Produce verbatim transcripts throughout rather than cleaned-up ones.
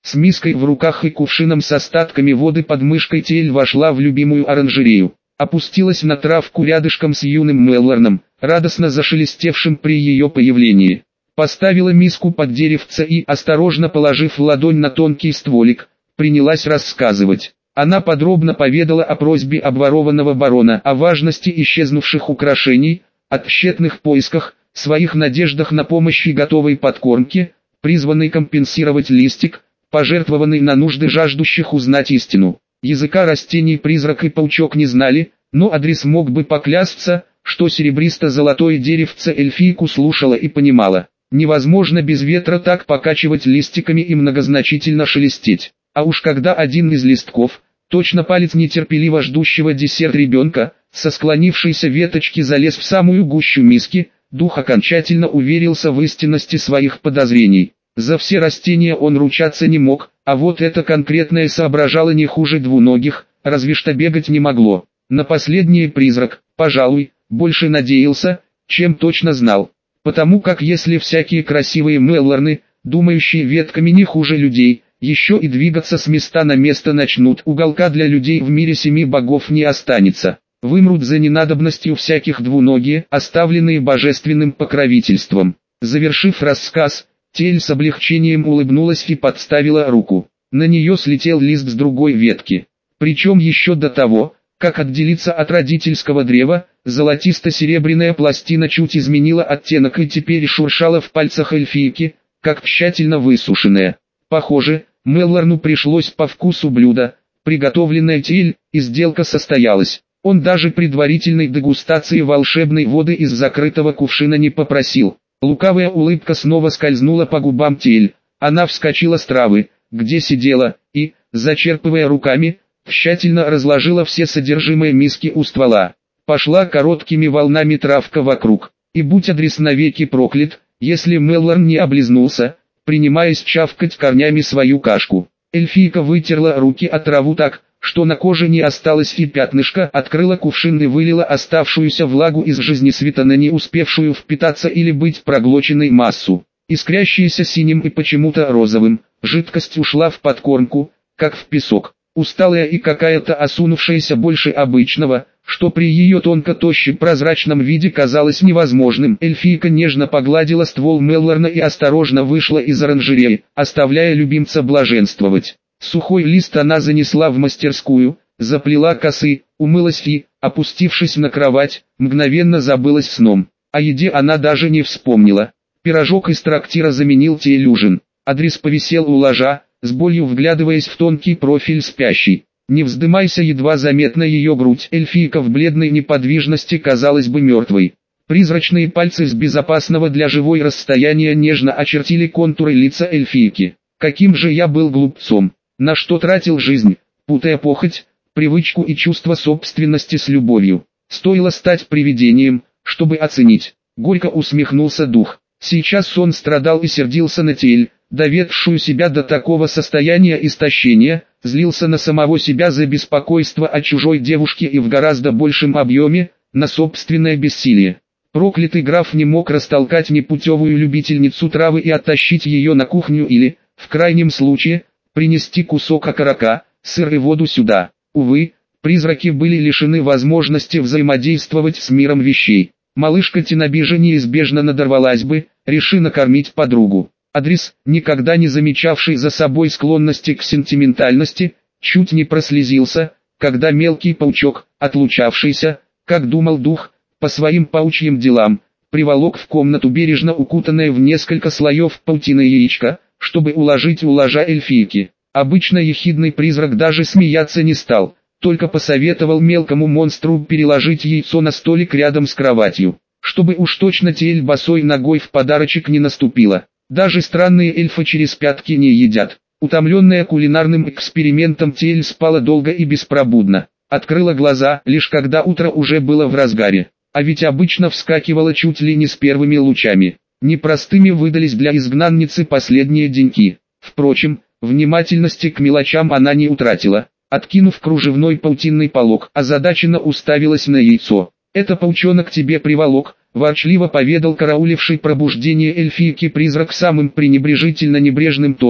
С миской в руках и кувшином с остатками воды под мышкой Тель вошла в любимую оранжерею. Опустилась на травку рядышком с юным Меллорном, радостно зашелестевшим при ее появлении. Поставила миску под деревце и, осторожно положив ладонь на тонкий стволик, принялась рассказывать. Она подробно поведала о просьбе обворованного барона, о важности исчезнувших украшений, о тщетных поисках, своих надеждах на помощь и готовой подкормке, призванной компенсировать листик, пожертвованный на нужды жаждущих узнать истину. Языка растений призрак и паучок не знали, но Адрис мог бы поклясться, что серебристо-золотое деревце эльфийку слушала и понимала. Невозможно без ветра так покачивать листиками и многозначительно шелестеть. А уж когда один из листков, точно палец нетерпеливо ждущего десерт ребенка, со склонившейся веточки залез в самую гущу миски, дух окончательно уверился в истинности своих подозрений. За все растения он ручаться не мог, а вот это конкретное соображало не хуже двуногих, разве что бегать не могло. На последнее призрак, пожалуй, больше надеялся, чем точно знал. Потому как если всякие красивые Меллорны, думающие ветками не хуже людей, еще и двигаться с места на место начнут, уголка для людей в мире семи богов не останется. Вымрут за ненадобностью всяких двуногие, оставленные божественным покровительством. Завершив рассказ, Тель с облегчением улыбнулась и подставила руку. На нее слетел лист с другой ветки. Причем еще до того, как отделиться от родительского древа, золотисто-серебряная пластина чуть изменила оттенок и теперь шуршала в пальцах эльфийки, как тщательно высушенная. Похоже, Меллорну пришлось по вкусу блюдо, приготовленное Тель, и сделка состоялась. Он даже предварительной дегустации волшебной воды из закрытого кувшина не попросил. Лукавая улыбка снова скользнула по губам Тель. Она вскочила с травы, где сидела, и, зачерпывая руками, тщательно разложила все содержимое миски у ствола. Пошла короткими волнами травка вокруг. И будь Адрис навеки проклят, если Меллорн не облизнулся, принимаясь чавкать корнями свою кашку. Эльфийка вытерла руки от траву так, что на коже не осталось и пятнышка, открыла кувшин и вылила оставшуюся влагу из жизнесвета на не успевшую впитаться или быть проглоченной массу. Искрящаяся синим и почему-то розовым, жидкость ушла в подкормку, как в песок. Усталая и какая-то осунувшаяся больше обычного, что при ее тонко-тощем прозрачном виде казалось невозможным. Эльфийка нежно погладила ствол Меллорна и осторожно вышла из оранжереи, оставляя любимца блаженствовать. Сухой лист она занесла в мастерскую, заплела косы, умылась и, опустившись на кровать, мгновенно забылась сном. О еде она даже не вспомнила. Пирожок из трактира заменил Тель ужин. Адрис повисел у ложа, с болью вглядываясь в тонкий профиль спящей. Не вздымайся едва заметна ее грудь, эльфийка в бледной неподвижности казалась бы мертвой. Призрачные пальцы с безопасного для живой расстояния нежно очертили контуры лица эльфийки. Каким же я был глупцом, на что тратил жизнь, путая похоть, привычку и чувство собственности с любовью. Стоило стать привидением, чтобы оценить. Горько усмехнулся дух. Сейчас он страдал и сердился на Тель, доведшую себя до такого состояния истощения, злился на самого себя за беспокойство о чужой девушке и в гораздо большем объеме, на собственное бессилие. Проклятый граф не мог растолкать непутевую любительницу травы и оттащить ее на кухню или, в крайнем случае, принести кусок окорока, сыр и воду сюда. Увы, призраки были лишены возможности взаимодействовать с миром вещей. Малышка Тинабижа неизбежно надорвалась бы, реши накормить подругу. Адрис, никогда не замечавший за собой склонности к сентиментальности, чуть не прослезился, когда мелкий паучок, отлучавшийся, как думал дух, по своим паучьим делам, приволок в комнату бережно укутанное в несколько слоев паутины яичко, чтобы уложить у ложа эльфийки. Обычно ехидный призрак даже смеяться не стал, только посоветовал мелкому монстру переложить яйцо на столик рядом с кроватью, чтобы уж точно Тель босой ногой в подарочек не наступила. Даже странные эльфы через пятки не едят. Утомленная кулинарным экспериментом Тель спала долго и беспробудно. Открыла глаза, лишь когда утро уже было в разгаре. А ведь обычно вскакивала чуть ли не с первыми лучами. Непростыми выдались для изгнанницы последние деньки. Впрочем, внимательности к мелочам она не утратила. Откинув кружевной паутинный полог, озадаченно уставилась на яйцо. «Это паучонок тебе приволок», — ворчливо поведал карауливший пробуждение эльфийки призрак самым пренебрежительно небрежным тоном,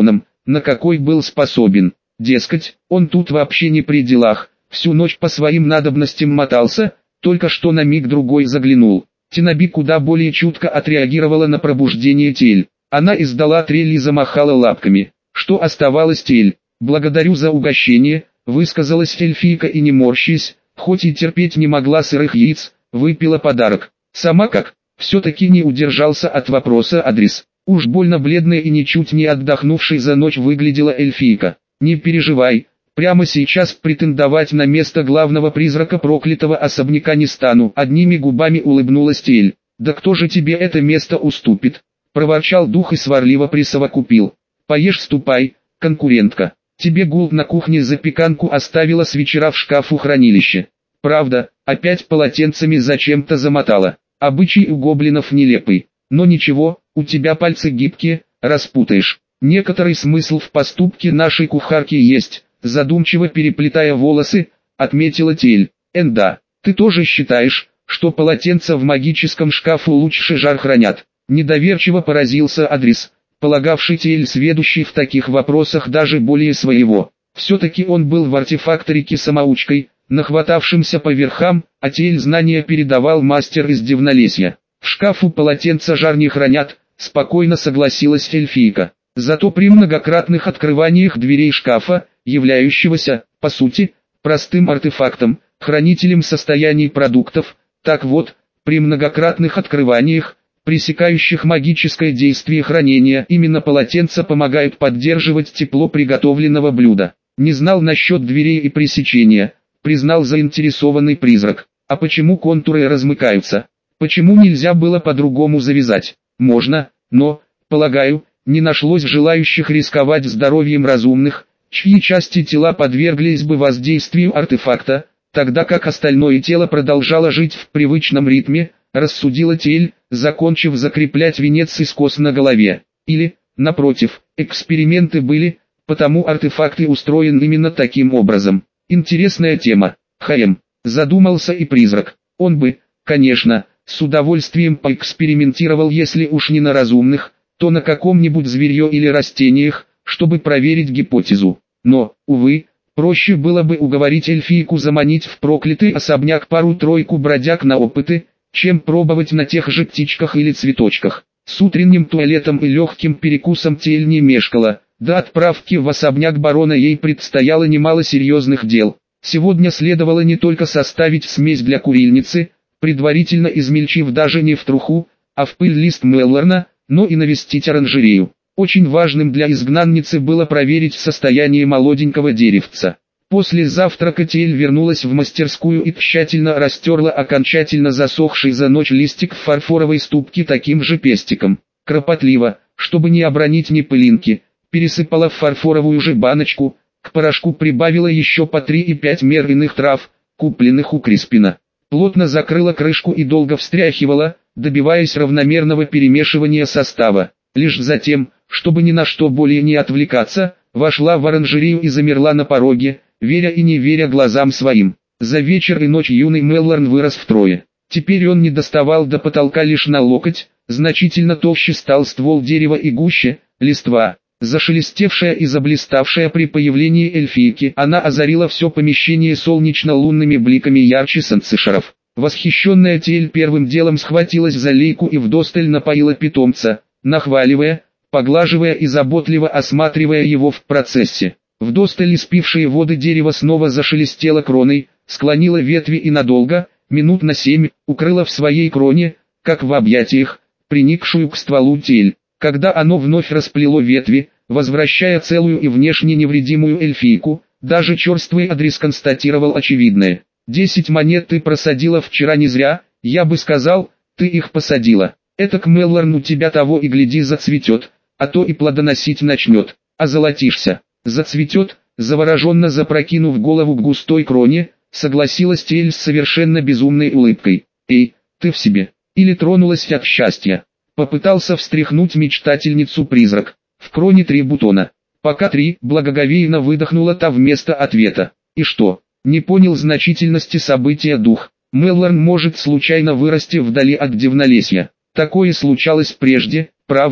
на какой был способен. Дескать, он тут вообще не при делах, всю ночь по своим надобностям мотался, только что на миг-другой заглянул. Тинаби куда более чутко отреагировала на пробуждение Тель. Она издала трель и замахала лапками. Что оставалось Тель? «Благодарю за угощение», высказалась эльфийка и не морщись, хоть и терпеть не могла сырых яиц, выпила подарок. Сама как? Все-таки не удержался от вопроса Адрис. Уж больно бледная и ничуть не отдохнувшей за ночь выглядела эльфийка. «Не переживай, прямо сейчас претендовать на место главного призрака проклятого особняка не стану», одними губами улыбнулась Тель. «Да кто же тебе это место уступит?» Проворчал дух и сварливо присовокупил. «Поешь, ступай, конкурентка. Тебе гул на кухне запеканку оставила с вечера в шкафу хранилище. Правда, опять полотенцами зачем-то замотала. Обычай у гоблинов нелепый. Но ничего, у тебя пальцы гибкие, распутаешь. Некоторый смысл в поступке нашей кухарки есть», задумчиво переплетая волосы, отметила Тель. «Энда, ты тоже считаешь, что полотенца в магическом шкафу лучше жар хранят?» Недоверчиво поразился Адрис, полагавший Тель сведущий в таких вопросах даже более своего. Все-таки он был в артефакторике самоучкой, нахватавшимся по верхам, а Тель знания передавал мастер из Дивнолесья. «В шкафу полотенца жар не хранят», спокойно согласилась эльфийка. «Зато при многократных открываниях дверей шкафа, являющегося, по сути, простым артефактом, хранителем состояний продуктов, так вот, при многократных открываниях, пресекающих магическое действие хранения, именно полотенца помогают поддерживать тепло приготовленного блюда». «Не знал насчет дверей и пресечения», признал заинтересованный призрак. «А почему контуры размыкаются? Почему нельзя было по-другому завязать?» «Можно, но, полагаю, не нашлось желающих рисковать здоровьем разумных, чьи части тела подверглись бы воздействию артефакта, тогда как остальное тело продолжало жить в привычном ритме», рассудила Тель, закончив закреплять венец из кос на голове. «Или, напротив, эксперименты были, потому артефакты устроен именно таким образом». «Интересная тема, Хаем», задумался и призрак. Он бы, конечно, с удовольствием поэкспериментировал, если уж не на разумных, то на каком-нибудь зверье или растениях, чтобы проверить гипотезу. Но, увы, проще было бы уговорить эльфийку заманить в проклятый особняк пару-тройку бродяг на опыты, чем пробовать на тех же птичках или цветочках. С утренним туалетом и легким перекусом Тель не мешкала. До отправки в особняк барона ей предстояло немало серьезных дел. Сегодня следовало не только составить смесь для курильницы, предварительно измельчив даже не в труху, а в пыль лист Меллорна, но и навестить оранжерею. Очень важным для изгнанницы было проверить состояние молоденького деревца. После завтрака Тель вернулась в мастерскую и тщательно растерла окончательно засохший за ночь листик в фарфоровой ступке таким же пестиком. Кропотливо, чтобы не обронить ни пылинки, пересыпала в фарфоровую же баночку, к порошку прибавила еще по три и пять мер иных трав, купленных у Криспина. Плотно закрыла крышку и долго встряхивала, добиваясь равномерного перемешивания состава. Лишь затем, чтобы ни на что более не отвлекаться, вошла в оранжерею и замерла на пороге, веря и не веря глазам своим. За вечер и ночь юный Меллорн вырос втрое. Теперь он не доставал до потолка лишь на локоть, значительно толще стал ствол дерева и гуще, листва. Зашелестевшая и заблиставшая при появлении эльфийки, она озарила все помещение солнечно-лунными бликами ярче санцишеров. Восхищенная Тель первым делом схватилась за лейку и вдосталь напоила питомца, нахваливая, поглаживая и заботливо осматривая его в процессе. Вдосталь испившие воды дерево снова зашелестело кроной, склонила ветви и надолго, минут на семь, укрыла в своей кроне, как в объятиях, приникшую к стволу Тель. Когда оно вновь расплело ветви, возвращая целую и внешне невредимую эльфийку, даже черствый Адрис констатировал очевидное. «Десять монет ты просадила вчера не зря, я бы сказал, ты их посадила. Этак Меллорн у тебя того и гляди зацветет, а то и плодоносить начнет, а золотишься». «Зацветет», завороженно запрокинув голову к густой кроне, согласилась Тель с совершенно безумной улыбкой. «Эй, ты в себе?» Или тронулась от счастья? Попытался встряхнуть мечтательницу призрак. «В кроне три бутона». «Пока три», благоговейно выдохнула та вместо ответа. «И что?» Не понял значительности события дух. «Меллорн может случайно вырасти вдали от Дивнолесья. Такое случалось прежде, правда,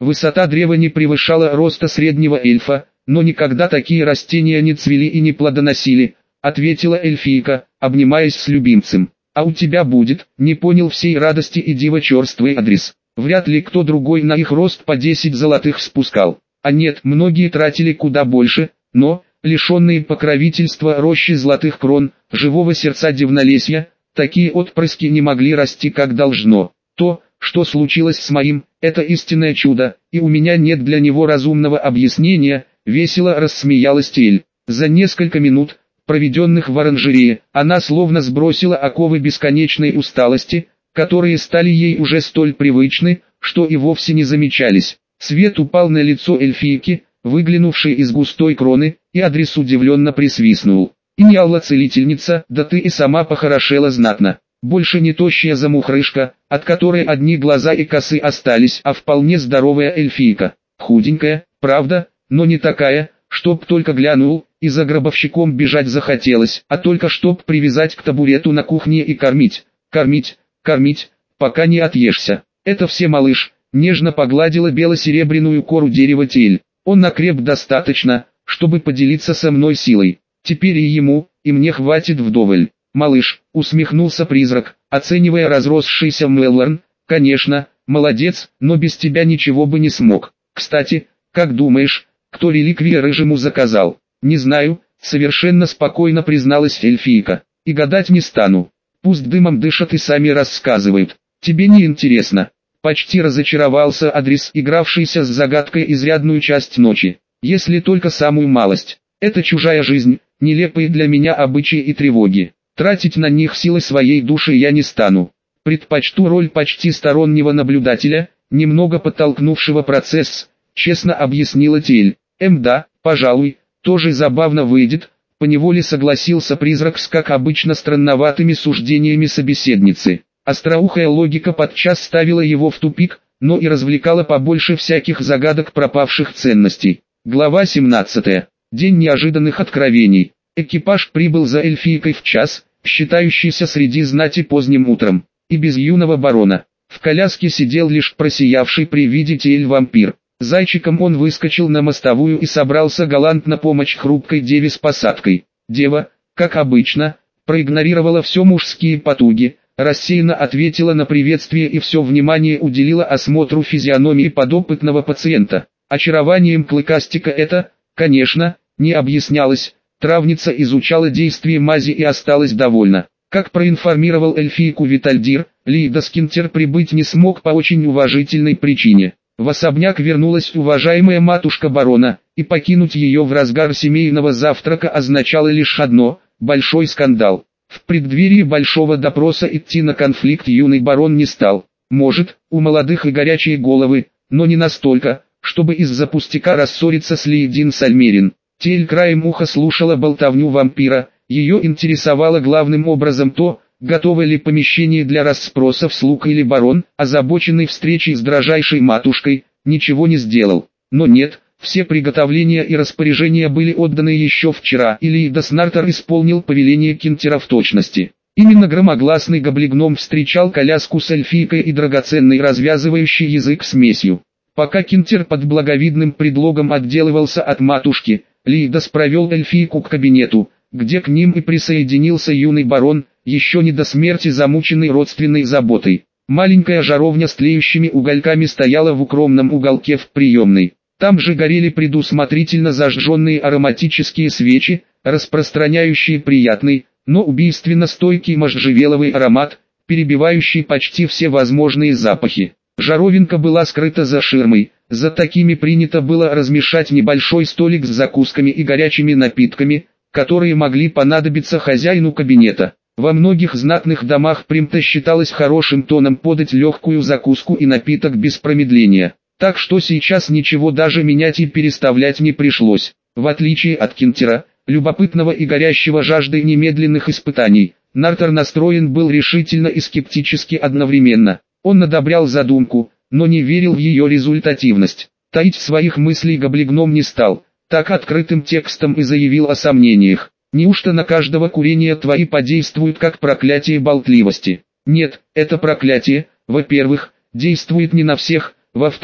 Высота древа не превышала роста среднего эльфа, но никогда такие растения не цвели и не плодоносили, ответила эльфийка, обнимаясь с любимцем. А у тебя будет, не понял всей радости и дива черствый адрес. Вряд ли кто другой на их рост по десять золотых спускал. А нет, многие тратили куда больше, но, лишенные покровительства рощи золотых крон, живого сердца дивнолесья, такие отпрыски не могли расти как должно. То, что случилось с моим, это истинное чудо, и у меня нет для него разумного объяснения, весело рассмеялась Тель. За несколько минут, проведенных в оранжерее, она словно сбросила оковы бесконечной усталости, которые стали ей уже столь привычны, что и вовсе не замечались. Свет упал на лицо эльфийки, выглянувшей из густой кроны, и Адрес удивленно присвистнул. «И не Алла-целительница, да ты и сама похорошела знатно. Больше не тощая замухрышка, от которой одни глаза и косы остались, а вполне здоровая эльфийка. Худенькая, правда, но не такая, чтоб только глянул, и за гробовщиком бежать захотелось, а только чтоб привязать к табурету на кухне и кормить, кормить, кормить, пока не отъешься. Это все, малыш», нежно погладила бело-серебряную кору дерева Тель. «Он накреп достаточно, чтобы поделиться со мной силой. Теперь и ему, и мне хватит вдоволь». «Малыш», усмехнулся призрак, оценивая разросшийся Меллорн, «конечно, молодец, но без тебя ничего бы не смог. Кстати, как думаешь, кто реликвии рыжему заказал?» «Не знаю», совершенно спокойно призналась эльфийка. «И гадать не стану. Пусть дымом дышат и сами рассказывают. Тебе не интересно». Почти разочаровался Адрес, игравшийся с загадкой изрядную часть ночи. «Если только самую малость. Это чужая жизнь, нелепые для меня обычаи и тревоги. Тратить на них силы своей души я не стану. Предпочту роль почти стороннего наблюдателя, немного подтолкнувшего процесс», честно объяснила Тель. «Эм да, пожалуй, тоже забавно выйдет», поневоле согласился призрак с, как обычно, странноватыми суждениями собеседницы. Остроухая логика подчас ставила его в тупик, но и развлекала побольше всяких загадок пропавших ценностей. Глава семнадцатая. День неожиданных откровений. Экипаж прибыл за эльфийкой в час, считающийся среди знати поздним утром, и без юного барона. В коляске сидел лишь просиявший при виде Тель вампир. Зайчиком он выскочил на мостовую и собрался галантно помочь хрупкой деве с посадкой. Дева, как обычно, проигнорировала все мужские потуги, рассеянно ответила на приветствие и все внимание уделила осмотру физиономии подопытного пациента. Очарованием клыкастика это, конечно, не объяснялось. Травница изучала действие мази и осталась довольна. Как проинформировал эльфийку Витальдир, Лейдаскинтер прибыть не смог по очень уважительной причине. В особняк вернулась уважаемая матушка барона, и покинуть ее в разгар семейного завтрака означало лишь одно – большой скандал. В преддверии большого допроса идти на конфликт юный барон не стал. Может, у молодых и горячие головы, но не настолько, чтобы из-за пустяка рассориться с Лейдин Сальмерин. Тель краем уха слушала болтовню вампира, ее интересовало главным образом то, готово ли помещение для расспросов слуг или барон, озабоченный встречей с дрожайшей матушкой, ничего не сделал. Но нет, все приготовления и распоряжения были отданы еще вчера, и Лейдас Нартер исполнил повеление Кинтера в точности. Именно громогласный гоблигном встречал коляску с эльфийкой и драгоценной развязывающей язык смесью. Пока Кинтер под благовидным предлогом отделывался от матушки, Лейдас провел эльфийку к кабинету, где к ним и присоединился юный барон, еще не до смерти замученный родственной заботой. Маленькая жаровня с тлеющими угольками стояла в укромном уголке в приемной. Там же горели предусмотрительно зажженные ароматические свечи, распространяющие приятный, но убийственно стойкий можжевеловый аромат, перебивающий почти все возможные запахи. Жаровинка была скрыта за ширмой, за такими принято было размешать небольшой столик с закусками и горячими напитками, которые могли понадобиться хозяину кабинета. Во многих знатных домах принято считалось хорошим тоном подать легкую закуску и напиток без промедления. Так что сейчас ничего даже менять и переставлять не пришлось. В отличие от Кинтера, любопытного и горящего жаждой немедленных испытаний, Нартер настроен был решительно и скептически одновременно. Он одобрял задумку, но не верил в ее результативность. Таить своих мыслей гоблигном не стал, так открытым текстом и заявил о сомнениях. «Неужто на каждого курения твои подействуют как проклятие болтливости?» «Нет, это проклятие, во-первых, действует не на всех, во-вторых,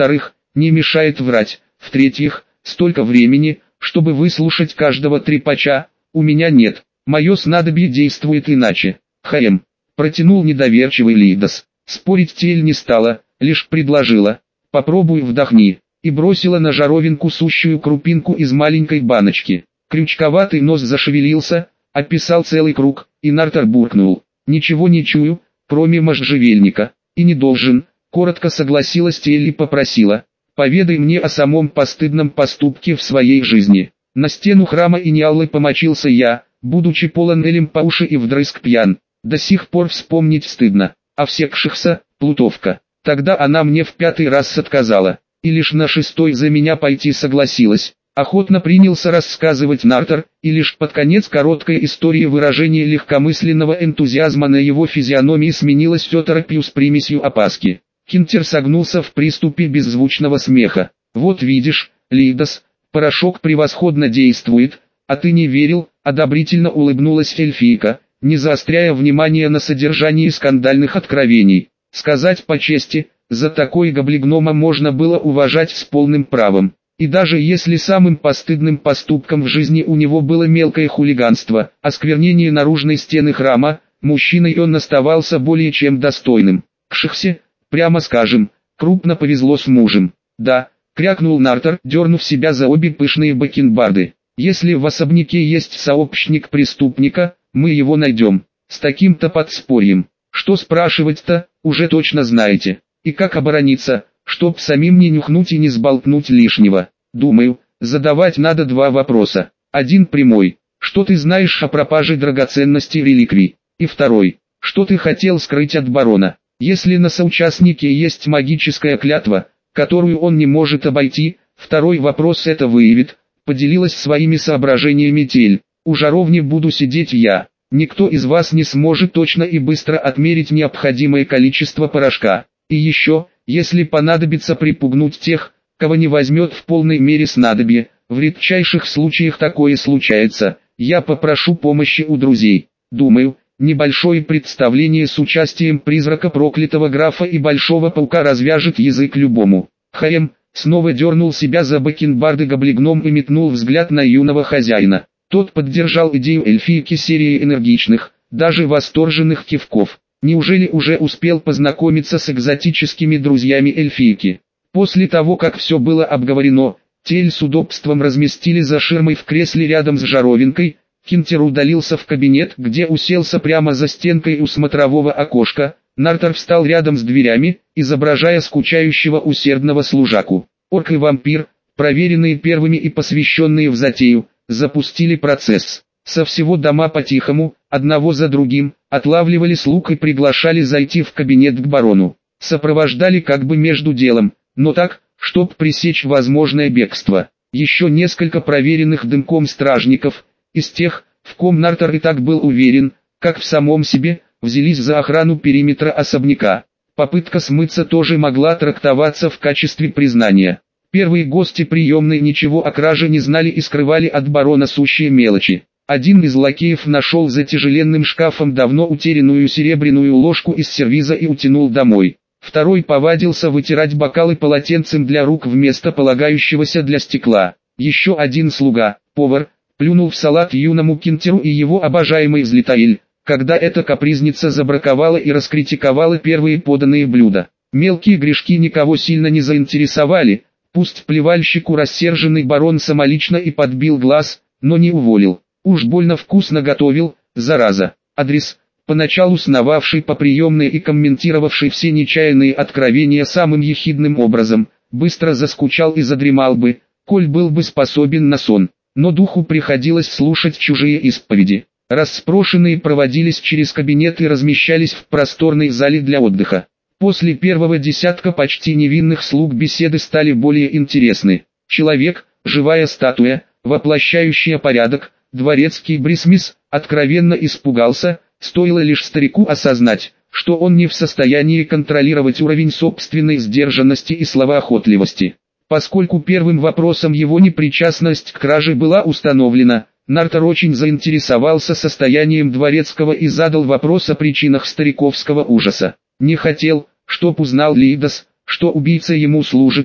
не мешает врать. В-третьих, столько времени, чтобы выслушать каждого трепача, у меня нет. Мое снадобье действует иначе. Хм, протянул недоверчивый Лидос. Спорить Тель не стала, лишь предложила: попробуй вдохни, и бросила на жаровинку сущую крупинку из маленькой баночки. Крючковатый нос зашевелился, описал целый круг, и Нартор буркнул: ничего не чую, кроме можжевельника. И не должен. Коротко согласилась Тель и попросила: поведай мне о самом постыдном поступке в своей жизни. На стену храма Иниаллы помочился я, будучи полон элем по уши и вдрызг пьян. До сих пор вспомнить стыдно. А всекшихся, плутовка. Тогда она мне в пятый раз отказала, и лишь на шестой за меня пойти согласилась. Охотно принялся рассказывать Нартор, и лишь под конец короткой истории выражение легкомысленного энтузиазма на его физиономии сменилось оторопью с примесью опаски. Кинтер согнулся в приступе беззвучного смеха. «Вот видишь, Лидос, порошок превосходно действует, а ты не верил», — одобрительно улыбнулась эльфийка, не заостряя внимание на содержании скандальных откровений. Сказать по чести, за такой гоблигнома можно было уважать с полным правом. И даже если самым постыдным поступком в жизни у него было мелкое хулиганство, осквернение наружной стены храма, мужчиной он оставался более чем достойным. Кшихсе, прямо скажем, крупно повезло с мужем. «Да», — крякнул Нартор, дернув себя за обе пышные бакенбарды. «Если в особняке есть сообщник преступника, мы его найдем. С таким-то подспорьем. Что спрашивать-то, уже точно знаете. И как оборониться, чтоб самим не нюхнуть и не сболтнуть лишнего. Думаю, задавать надо два вопроса. Один прямой: что ты знаешь о пропаже драгоценностей реликвий? И второй: что ты хотел скрыть от барона? Если на соучастнике есть магическая клятва, которую он не может обойти, второй вопрос это выявит», — поделилась своими соображениями Тель. «У жаровни буду сидеть я. Никто из вас не сможет точно и быстро отмерить необходимое количество порошка. И еще, если понадобится припугнуть тех, кого не возьмет в полной мере снадобье, в редчайших случаях такое случается, я попрошу помощи у друзей. Думаю, небольшое представление с участием призрака проклятого графа и большого паука развяжет язык любому». Хм, снова дернул себя за бакенбарды гоблигном и метнул взгляд на юного хозяина. Тот поддержал идею эльфийки серии энергичных, даже восторженных кивков. Неужели уже успел познакомиться с экзотическими друзьями эльфийки? После того, как все было обговорено, Тель с удобством разместили за ширмой в кресле рядом с жаровинкой. Кинтер удалился в кабинет, где уселся прямо за стенкой у смотрового окошка. Нартор встал рядом с дверями, изображая скучающего усердного служаку. Орк и вампир, проверенные первыми и посвященные в затею, запустили процесс. Со всего дома по-тихому, одного за другим, отлавливали слуг и приглашали зайти в кабинет к барону. Сопровождали как бы между делом, но так, чтоб пресечь возможное бегство. Еще несколько проверенных дымком стражников, из тех, в ком Нартор и так был уверен, как в самом себе, взялись за охрану периметра особняка. Попытка смыться тоже могла трактоваться в качестве признания. Первые гости приемной ничего о краже не знали и скрывали от барона сущие мелочи. Один из лакеев нашел за тяжеленным шкафом давно утерянную серебряную ложку из сервиза и утянул домой. Второй повадился вытирать бокалы полотенцем для рук вместо полагающегося для стекла. Еще один слуга, повар, плюнул в салат юному Кинтеру и его обожаемый Злитаэль, когда эта капризница забраковала и раскритиковала первые поданные блюда. Мелкие грешки никого сильно не заинтересовали. Пусть плевальщику рассерженный барон самолично и подбил глаз, но не уволил. Уж больно вкусно готовил, зараза. Адрес, поначалу сновавший по приемной и комментировавший все нечаянные откровения самым ехидным образом, быстро заскучал и задремал бы, коль был бы способен на сон. Но духу приходилось слушать чужие исповеди. Расспрошенные проводились через кабинет и размещались в просторной зале для отдыха. После первого десятка почти невинных слуг беседы стали более интересны. Человек, живая статуя, воплощающая порядок, дворецкий Брисмис, откровенно испугался, стоило лишь старику осознать, что он не в состоянии контролировать уровень собственной сдержанности и словоохотливости. Поскольку первым вопросом его непричастность к краже была установлена, Нартор очень заинтересовался состоянием дворецкого и задал вопрос о причинах стариковского ужаса. Не хотел, чтоб узнал Лидос, что убийца ему служит,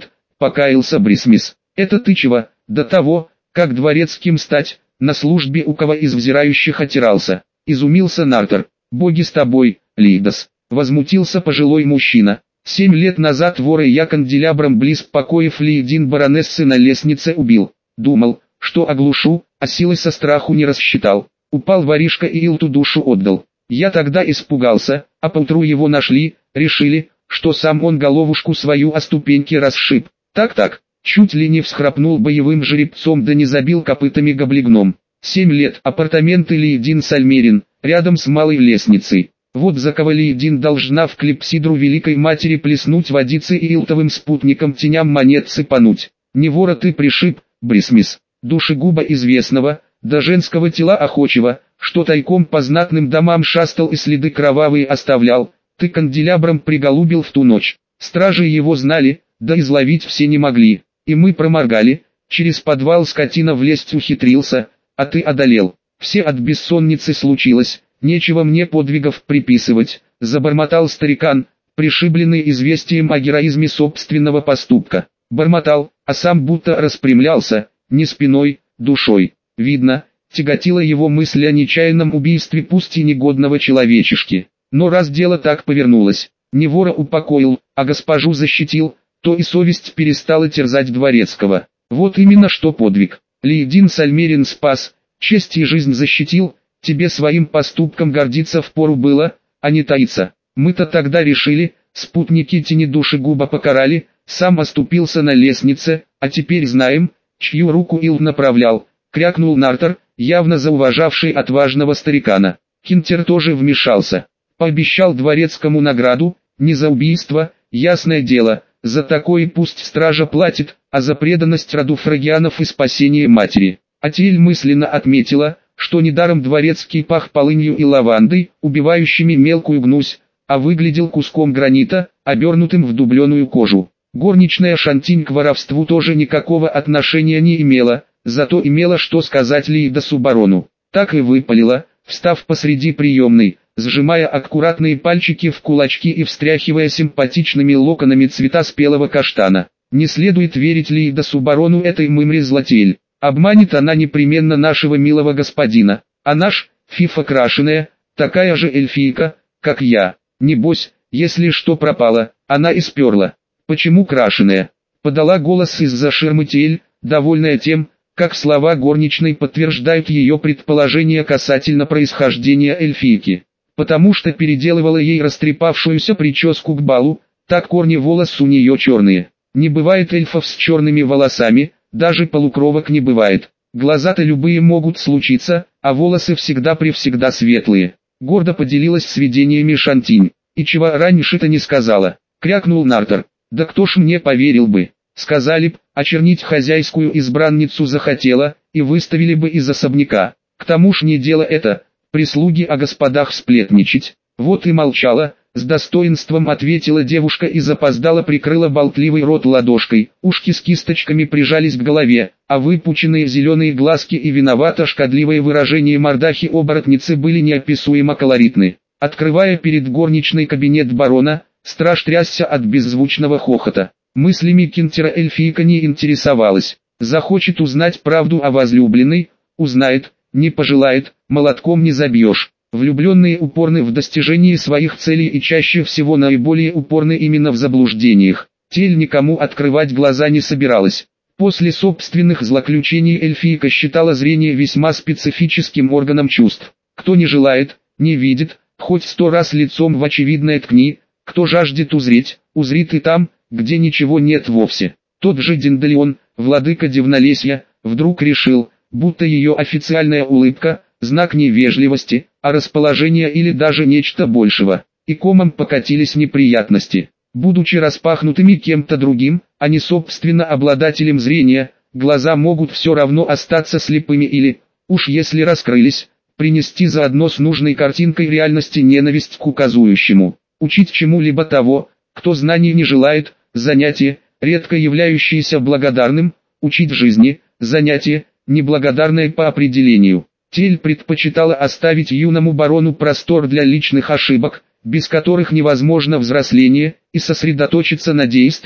покаялся Брисмис. Это ты чего? До того, как дворецким стать, на службе у кого из взирающих отирался. Изумился Нартер. Боги с тобой, Лидос. Возмутился пожилой мужчина. Семь лет назад вора я канделябром близ покоев Лейдин баронессы на лестнице убил. Думал, что оглушу, а силы со страху не рассчитал. Упал воришка и Илту душу отдал. Я тогда испугался, а поутру его нашли, решили, что сам он головушку свою о ступеньки расшиб. Так-так, чуть ли не всхрапнул боевым жеребцом да не забил копытами гоблигном. Семь лет, апартаменты Лейдин Сальмерин, рядом с малой лестницей. Вот за кого Лейдин должна в клипсидру Великой Матери плеснуть водицы и илтовым спутником теням монет сыпануть. Не вора ты пришиб, Брисмис, душегуба известного, до женского тела охочего, что тайком по знатным домам шастал и следы кровавые оставлял, ты канделябром приголубил в ту ночь. Стражи его знали, да изловить все не могли, и мы проморгали, через подвал скотина влезть ухитрился, а ты одолел. Все от бессонницы случилось, нечего мне подвигов приписывать, забормотал старикан, пришибленный известием о героизме собственного поступка. Бормотал, а сам будто распрямлялся, не спиной, душой. Видно, тяготила его мысль о нечаянном убийстве пусть и негодного человечешки. Но раз дело так повернулось, не вора упокоил, а госпожу защитил, то и совесть перестала терзать дворецкого. Вот именно что подвиг. Лейдин Сальмерин спас, честь и жизнь защитил, тебе своим поступком гордиться впору было, а не таиться. Мы-то тогда решили, спутники тени душегуба покарали, сам оступился на лестнице, а теперь знаем, чью руку Ил направлял, крякнул Нартер, явно зауважавший отважного старикана. Кинтер тоже вмешался. Пообещал дворецкому награду, не за убийство, ясное дело, за такое пусть стража платит, а за преданность роду фрагианов и спасение матери. Атель мысленно отметила, что недаром дворецкий пах полынью и лавандой, убивающими мелкую гнусь, а выглядел куском гранита, обернутым в дубленую кожу. Горничная Шантинь к воровству тоже никакого отношения не имела, зато имела что сказать Лейдосу барону. Так и выпалила, встав посреди приемной, сжимая аккуратные пальчики в кулачки и встряхивая симпатичными локонами цвета спелого каштана. Не следует верить Лейдосу барону этой мымре-злотель. Обманет она непременно нашего милого господина, а наш, фифа крашеная, такая же эльфийка, как я. Небось, если что пропало, она и сперла. Почему крашеная? Подала голос из-за ширмы Тель, довольная тем, как слова горничной подтверждают ее предположение касательно происхождения эльфийки. Потому что переделывала ей растрепавшуюся прическу к балу, так корни волос у нее черные. Не бывает эльфов с черными волосами, даже полукровок не бывает. Глаза-то любые могут случиться, а волосы всегда-превсегда светлые. Гордо поделилась сведениями Шантинь. И чего раньше-то не сказала, крякнул Нартер. Да кто ж мне поверил бы, сказали б, очернить хозяйскую избранницу захотела, и выставили бы из особняка. К тому ж не дело это, прислуги о господах сплетничать. Вот и молчала, с достоинством ответила девушка и запоздала прикрыла болтливый рот ладошкой, ушки с кисточками прижались к голове, а выпученные зеленые глазки и виновато-шкодливое выражение мордахи оборотницы были неописуемо колоритны. Открывая перед горничной кабинет барона, страж трясся от беззвучного хохота. Мыслями Кинтера эльфийка не интересовалась. Захочет узнать правду о возлюбленной, узнает, не пожелает, молотком не забьешь. Влюбленные упорны в достижении своих целей и чаще всего наиболее упорны именно в заблуждениях. Тель никому открывать глаза не собиралась. После собственных злоключений эльфийка считала зрение весьма специфическим органом чувств. Кто не желает, не видит, хоть сто раз лицом в очевидное ткни, кто жаждет узреть, узрит и там, где ничего нет вовсе. Тот же Денделион, владыка Дивнолесья, вдруг решил, будто ее официальная улыбка – знак невежливости, а расположения или даже нечто большего. И комом покатились неприятности. Будучи распахнутыми кем-то другим, а не собственно обладателем зрения, глаза могут все равно остаться слепыми или, уж если раскрылись, принести заодно с нужной картинкой реальности ненависть к указующему. Учить чему-либо того, кто знаний не желает, занятие, редко являющееся благодарным, учить жизни, занятие, неблагодарное по определению. Тель предпочитала оставить юному барону простор для личных ошибок, без которых невозможно взросление, и сосредоточиться на действиях,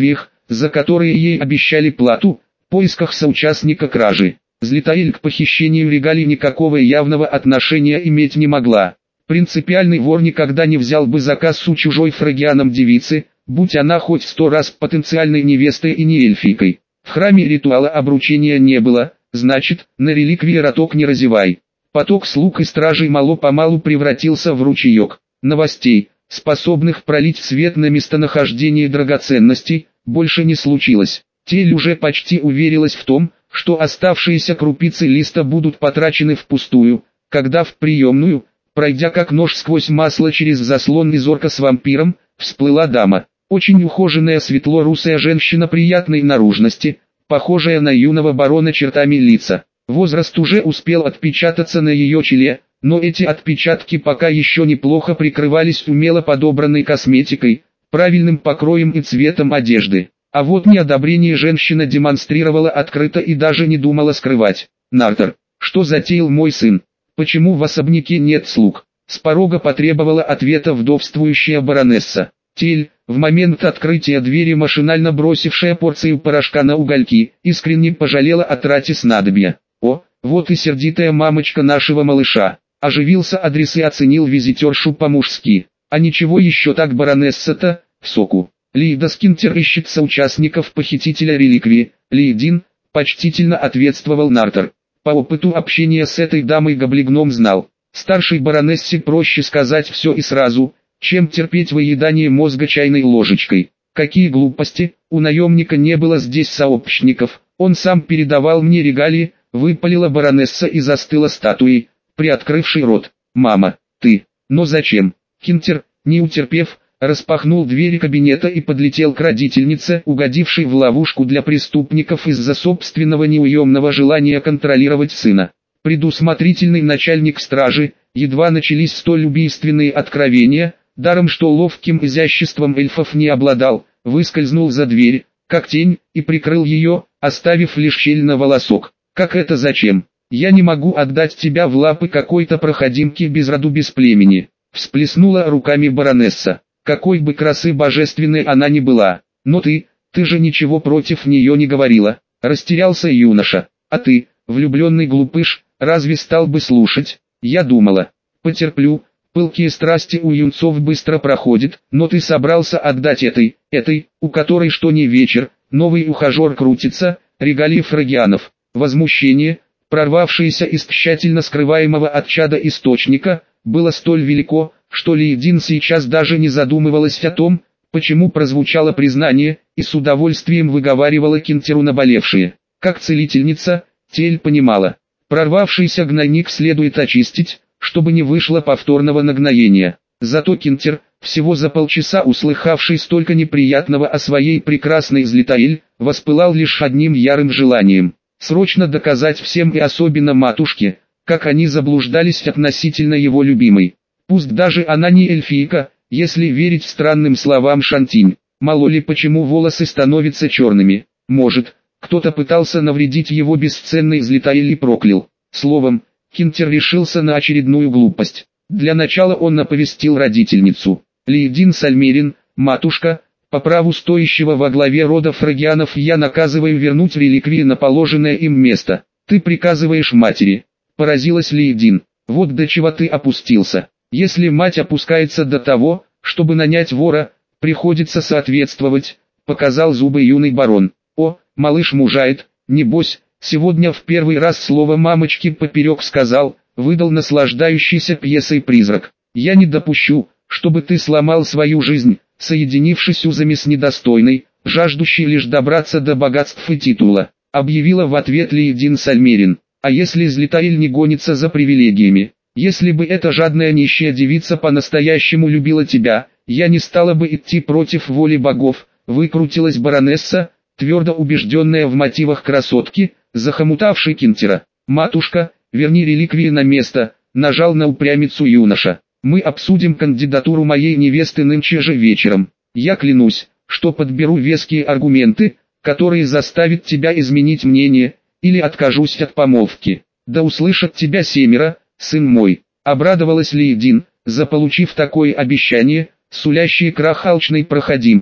за которые ей обещали плату, в поисках соучастника кражи. Златоэль к похищению регалий никакого явного отношения иметь не могла. Принципиальный вор никогда не взял бы заказ у чужой фрагианом девицы, будь она хоть сто раз потенциальной невестой и не эльфийкой. В храме ритуала обручения не было, значит, на реликвии роток не разевай. Поток слуг и стражей мало-помалу превратился в ручеек новостей, способных пролить свет на местонахождение драгоценностей, больше не случилось. Тель уже почти уверилась в том, что оставшиеся крупицы листа будут потрачены впустую, когда в приемную, пройдя как нож сквозь масло через заслон из орка с вампиром, всплыла дама. Очень ухоженная светло-русая женщина приятной наружности, похожая на юного барона чертами лица. Возраст уже успел отпечататься на ее челе, но эти отпечатки пока еще неплохо прикрывались умело подобранной косметикой, правильным покроем и цветом одежды. А вот неодобрение женщина демонстрировала открыто и даже не думала скрывать. «Нартер, что затеял мой сын? Почему в особняке нет слуг?» С порога потребовала ответа вдовствующая баронесса. Тель, в момент открытия двери машинально бросившая порцию порошка на угольки, искренне пожалела о трате снадобья. «О, вот и сердитая мамочка нашего малыша!» Оживился адрес и оценил визитершу по-мужски. «А ничего еще так баронесса-то, в соку!» Лида Скинтер ищет соучастников похитителя реликвии. Лейдин, почтительно ответствовал Нартер. По опыту общения с этой дамой Гоблигном знал. Старшей баронессе проще сказать все и сразу, чем терпеть выедание мозга чайной ложечкой. Какие глупости, у наемника не было здесь сообщников, он сам передавал мне регалии, выпалила баронесса и застыла статуей, приоткрывший рот. «Мама, ты, но зачем?» Кинтер, не утерпев, распахнул двери кабинета и подлетел к родительнице, угодившей в ловушку для преступников из-за собственного неуемного желания контролировать сына. Предусмотрительный начальник стражи, едва начались столь убийственные откровения, даром что ловким изяществом эльфов не обладал, выскользнул за дверь, как тень, и прикрыл ее, оставив лишь щель на волосок. «Как это зачем? Я не могу отдать тебя в лапы какой-то проходимки без роду без племени», всплеснула руками баронесса. «Какой бы красы божественной она ни была, но ты, ты же ничего против нее не говорила», растерялся юноша. «А ты, влюбленный глупыш, разве стал бы слушать?» «Я думала, потерплю, пылкие страсти у юнцов быстро проходят, но ты собрался отдать этой, этой, у которой что ни вечер, новый ухажер крутится, регалии фрагианов». Возмущение, прорвавшееся из тщательно скрываемого от чада источника, было столь велико, что Лейдин сейчас даже не задумывалась о том, почему прозвучало признание, и с удовольствием выговаривала Кинтеру наболевшие. Как целительница, Тель понимала, прорвавшийся гнойник следует очистить, чтобы не вышло повторного нагноения. Зато Кинтер, всего за полчаса услыхавший столько неприятного о своей прекрасной Златоэль, воспылал лишь одним ярым желанием. Срочно доказать всем и особенно матушке, как они заблуждались относительно его любимой. Пусть даже она не эльфийка, если верить странным словам Шантинь. Мало ли почему волосы становятся черными. Может, кто-то пытался навредить его бесценной Златоэль и проклял. Словом, Кинтер решился на очередную глупость. Для начала он оповестил родительницу. «Лейдин Сальмерин, матушка, по праву стоящего во главе рода фрагианов я наказываю вернуть реликвии на положенное им место. Ты приказываешь матери». Поразилась Лейдин. «Вот до чего ты опустился. Если мать опускается до того, чтобы нанять вора, приходится соответствовать», показал зубы юный барон. «О, малыш мужает, небось, сегодня в первый раз слово мамочки поперек сказал», выдал наслаждающийся пьесой призрак. «Я не допущу, чтобы ты сломал свою жизнь, соединившись узами с недостойной, жаждущей лишь добраться до богатств и титула», объявила в ответ Лейдин Сальмерин. «А если Златоэль не гонится за привилегиями? Если бы эта жадная нищая девица по-настоящему любила тебя, я не стала бы идти против воли богов», выкрутилась баронесса, твердо убежденная в мотивах красотки, захомутавшей Кинтера. «Матушка, верни реликвии на место», нажал на упрямицу юноша. «Мы обсудим кандидатуру моей невесты нынче же вечером. Я клянусь, что подберу веские аргументы, которые заставят тебя изменить мнение, или откажусь от помолвки. Да услышат тебя семеро, сын мой», обрадовалась Лейдин, заполучив такое обещание, сулящее крах алчной проходимки.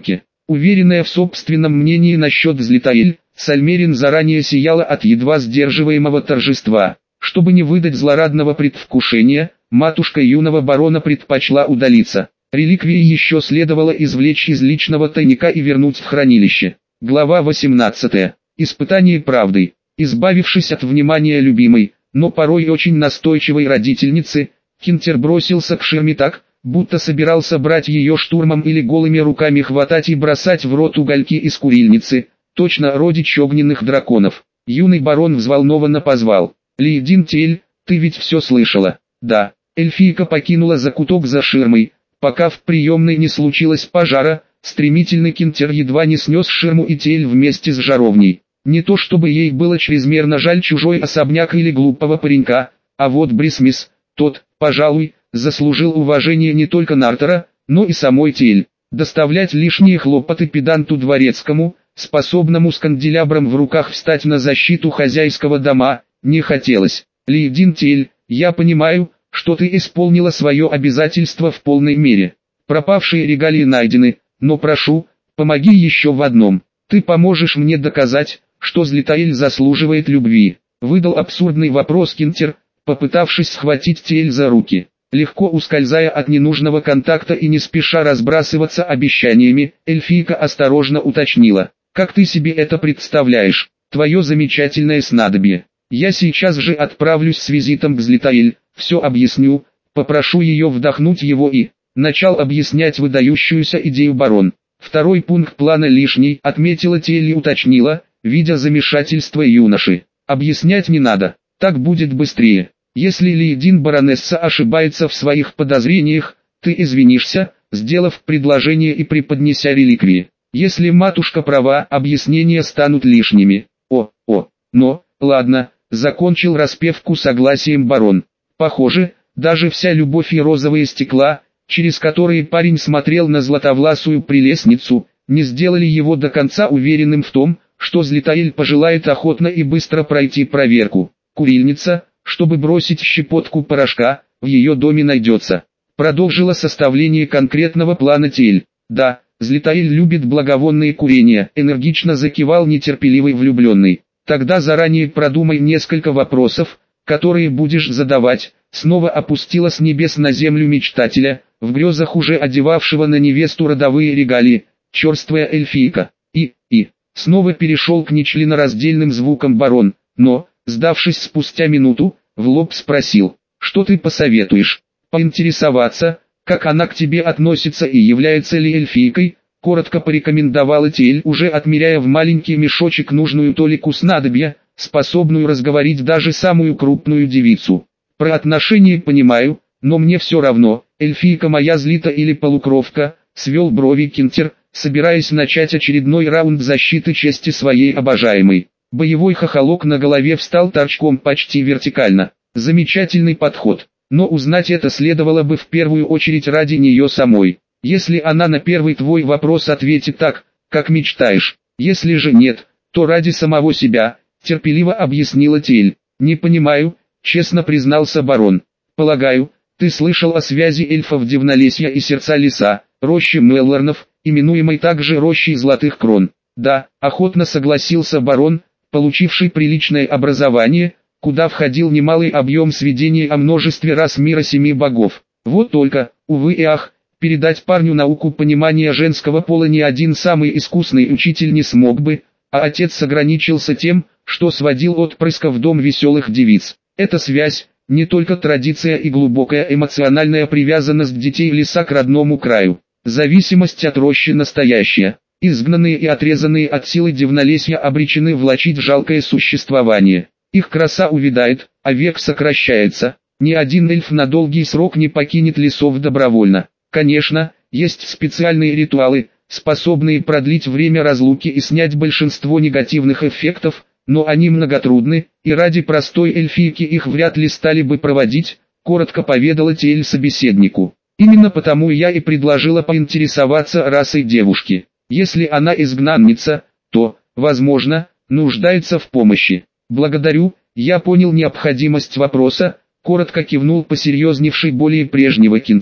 Уверенная в собственном мнении насчет Златоэль, Сальмерин заранее сияла от едва сдерживаемого торжества. Чтобы не выдать злорадного предвкушения, матушка юного барона предпочла удалиться. Реликвии еще следовало извлечь из личного тайника и вернуть в хранилище. Глава восемнадцатая. Испытание правдой. Избавившись от внимания любимой, но порой очень настойчивой родительницы, Кинтер бросился к ширме так, будто собирался брать ее штурмом или голыми руками хватать и бросать в рот угольки из курильницы, точно родич огненных драконов. Юный барон взволнованно позвал: «Лейдин Тель, ты ведь все слышала?» «Да». Эльфийка покинула закуток за ширмой, пока в приемной не случилось пожара. Стремительный Кинтер едва не снес ширму и Тель вместе с жаровней. Не то чтобы ей было чрезмерно жаль чужой особняк или глупого паренька, а вот Брисмис, тот, пожалуй, заслужил уважение не только Нартера, но и самой Тель. Доставлять лишние хлопоты педанту дворецкому, способному с канделябром в руках встать на защиту хозяйского дома, не хотелось. «Лейдин Тель, я понимаю, что ты исполнила свое обязательство в полной мере. Пропавшие регалии найдены, но прошу, помоги еще в одном. Ты поможешь мне доказать, что Златоэль заслуживает любви». Выдал абсурдный вопрос Кинтер, попытавшись схватить Тель за руки. Легко ускользая от ненужного контакта и не спеша разбрасываться обещаниями, эльфийка осторожно уточнила: «Как ты себе это представляешь? Твое замечательное снадобье. Я сейчас же отправлюсь с визитом к Златоэль, все объясню, попрошу ее вдохнуть его и...» Начал объяснять выдающуюся идею барон. «Второй пункт плана лишний», отметила Тель и уточнила, видя замешательство юноши. «Объяснять не надо, так будет быстрее. Если Лейдин баронесса ошибается в своих подозрениях, ты извинишься, сделав предложение и преподнеся реликвии. Если матушка права, объяснения станут лишними». «О, о, но, ладно», закончил распевку согласием барон. Похоже, даже вся любовь и розовые стекла, через которые парень смотрел на златовласую прелестницу, не сделали его до конца уверенным в том, что Златоэль пожелает охотно и быстро пройти проверку. Курильница, чтобы бросить щепотку порошка, в ее доме найдется. Продолжила составление конкретного плана Тель. «Да, Златоэль любит благовонные курения», энергично закивал нетерпеливый влюбленный. «Тогда заранее продумай несколько вопросов, которые будешь задавать». Снова опустила с небес на землю мечтателя, в грезах уже одевавшего на невесту родовые регалии, черствая эльфийка. И, и, снова перешел к нечленораздельным звукам барон, но, сдавшись спустя минуту, в лоб спросил: «Что ты посоветуешь? Поинтересоваться, как она к тебе относится и является ли эльфийкой?» Коротко порекомендовала Тель, уже отмеряя в маленький мешочек нужную толику снадобья, способную разговорить даже самую крупную девицу. «Про отношения понимаю, но мне все равно, эльфийка моя злита или полукровка», свел брови Кинтер, собираясь начать очередной раунд защиты чести своей обожаемой. Боевой хохолок на голове встал торчком почти вертикально. Замечательный подход, но узнать это следовало бы в первую очередь ради нее самой. Если она на первый твой вопрос ответит так, как мечтаешь, если же нет, то ради самого себя, терпеливо объяснила Тель. «Не понимаю», честно признался барон. «Полагаю, ты слышал о связи эльфов Дивнолесья и Сердца Леса, рощи Меллорнов, именуемой также рощей Золотых Крон». «Да», охотно согласился барон, получивший приличное образование, куда входил немалый объем сведений о множестве рас мира семи богов. Вот только, увы и ах, передать парню науку понимания женского пола ни один самый искусный учитель не смог бы, а отец ограничился тем, что сводил отпрысков в дом веселых девиц. Эта связь, не только традиция и глубокая эмоциональная привязанность детей леса к родному краю. Зависимость от рощи настоящая. Изгнанные и отрезанные от силы Дивнолесья обречены влачить жалкое существование. Их краса увядает, а век сокращается. Ни один эльф на долгий срок не покинет лесов добровольно. Конечно, есть специальные ритуалы, способные продлить время разлуки и снять большинство негативных эффектов, но они многотрудны, и ради простой эльфийки их вряд ли стали бы проводить, коротко поведала Тель собеседнику. Именно потому я и предложила поинтересоваться расой девушки. Если она изгнанница, то, возможно, нуждается в помощи. Благодарю, я понял необходимость вопроса, коротко кивнул посерьезневший более прежнего Кинтер.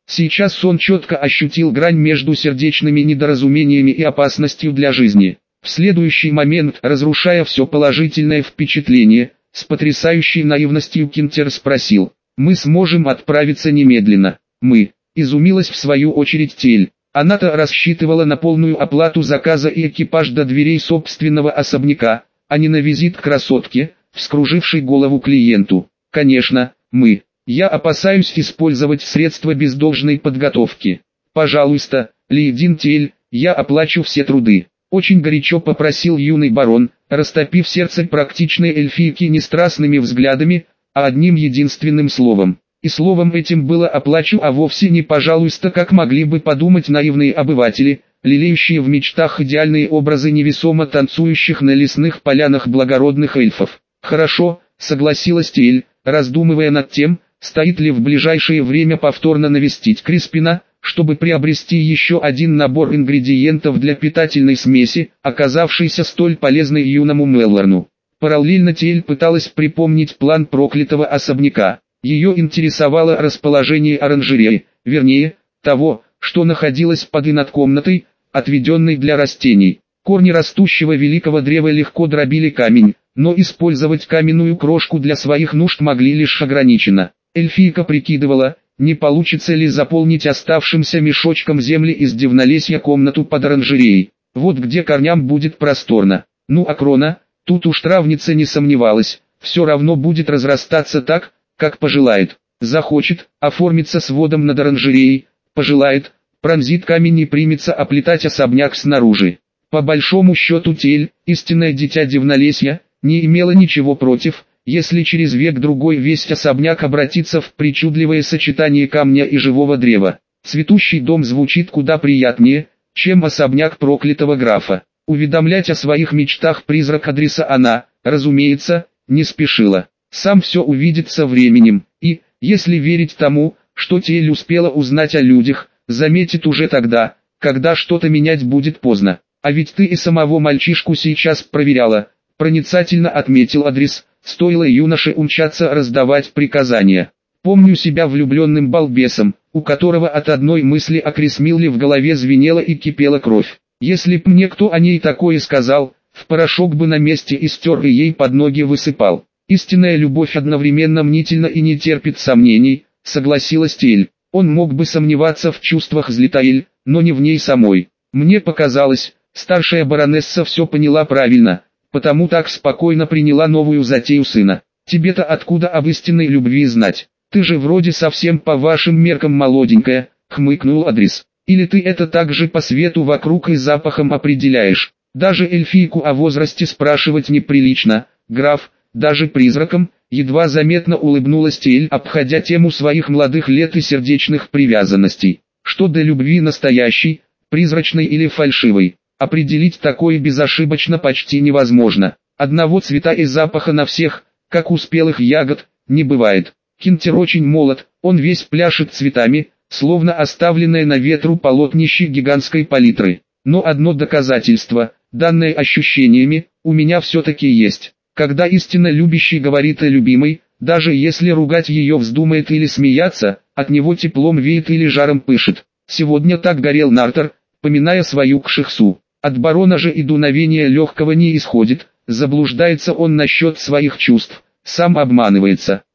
Сейчас он четко ощутил грань между сердечными недоразумениями и опасностью для жизни. В следующий момент, разрушая все положительное впечатление, с потрясающей наивностью Кинтер спросил: «Мы сможем отправиться немедленно?» «Мы», — изумилась в свою очередь Тель. Она-то рассчитывала на полную оплату заказа и экипаж до дверей собственного особняка, а не на визит к красотке, вскружившей голову клиенту. «Конечно, мы. Я опасаюсь использовать средства без должной подготовки. Пожалуйста, Лейдин Тель, я оплачу все труды», — очень горячо попросил юный барон, растопив сердце практичной эльфийки не страстными взглядами, а одним единственным словом. И словом этим было «оплачу», а вовсе не «пожалуйста», как могли бы подумать наивные обыватели, лелеющие в мечтах идеальные образы невесомо танцующих на лесных полянах благородных эльфов. «Хорошо», — согласилась Тель, раздумывая над тем, стоит ли в ближайшее время повторно навестить Криспина, чтобы приобрести еще один набор ингредиентов для питательной смеси, оказавшейся столь полезной юному Меллорну. Параллельно Тель пыталась припомнить план проклятого особняка. Ее интересовало расположение оранжереи, вернее, того, что находилось под и над комнатой, отведенной для растений. Корни растущего великого древа легко дробили камень, но использовать каменную крошку для своих нужд могли лишь ограниченно. Эльфийка прикидывала, не получится ли заполнить оставшимся мешочком земли из дивнолесья комнату под оранжереей. Вот где корням будет просторно. Ну а крона, тут уж травница не сомневалась, все равно будет разрастаться так, как пожелает. Захочет, оформиться сводом над оранжереей, пожелает, пронзит камень и примется оплетать особняк снаружи. По большому счету Тель, истинное дитя дивнолесья, не имела ничего против, если через век-другой весь особняк обратится в причудливое сочетание камня и живого древа. Цветущий дом звучит куда приятнее, чем особняк проклятого графа. Уведомлять о своих мечтах призрак адреса она, разумеется, не спешила. Сам все увидит со временем, и, если верить тому, что Тель успела узнать о людях, заметит уже тогда, когда что-то менять будет поздно. А ведь ты и самого мальчишку сейчас проверяла, проницательно отметил адрес, стоило юноше умчаться раздавать приказания. Помню себя влюбленным балбесом, у которого от одной мысли о Крисмилле в голове звенела и кипела кровь. Если б мне кто о ней такое сказал, в порошок бы на месте и стер и ей под ноги высыпал. Истинная любовь одновременно мнительна и не терпит сомнений, согласилась Тель. Он мог бы сомневаться в чувствах Злитаэль, но не в ней самой. Мне показалось, старшая баронесса все поняла правильно, потому так спокойно приняла новую затею сына. Тебе-то откуда об истинной любви знать? Ты же вроде совсем по вашим меркам молоденькая, хмыкнул адрес. Или ты это также по свету вокруг и запахом определяешь? Даже эльфийку о возрасте спрашивать неприлично, граф. Даже призраком, едва заметно улыбнулась Тель, обходя тему своих молодых лет и сердечных привязанностей. Что до любви настоящей, призрачной или фальшивой, определить такое безошибочно почти невозможно. Одного цвета и запаха на всех, как у спелых ягод, не бывает. Кинтер очень молод, он весь пляшет цветами, словно оставленное на ветру полотнище гигантской палитры. Но одно доказательство, данное ощущениями, у меня все-таки есть. Когда истинно любящий говорит о любимой, даже если ругать ее вздумает или смеяться, от него теплом веет или жаром пышет. Сегодня так горел Нартер, поминая свою Кшихсу. От барона же и дуновения легкого не исходит, заблуждается он насчет своих чувств, сам обманывается.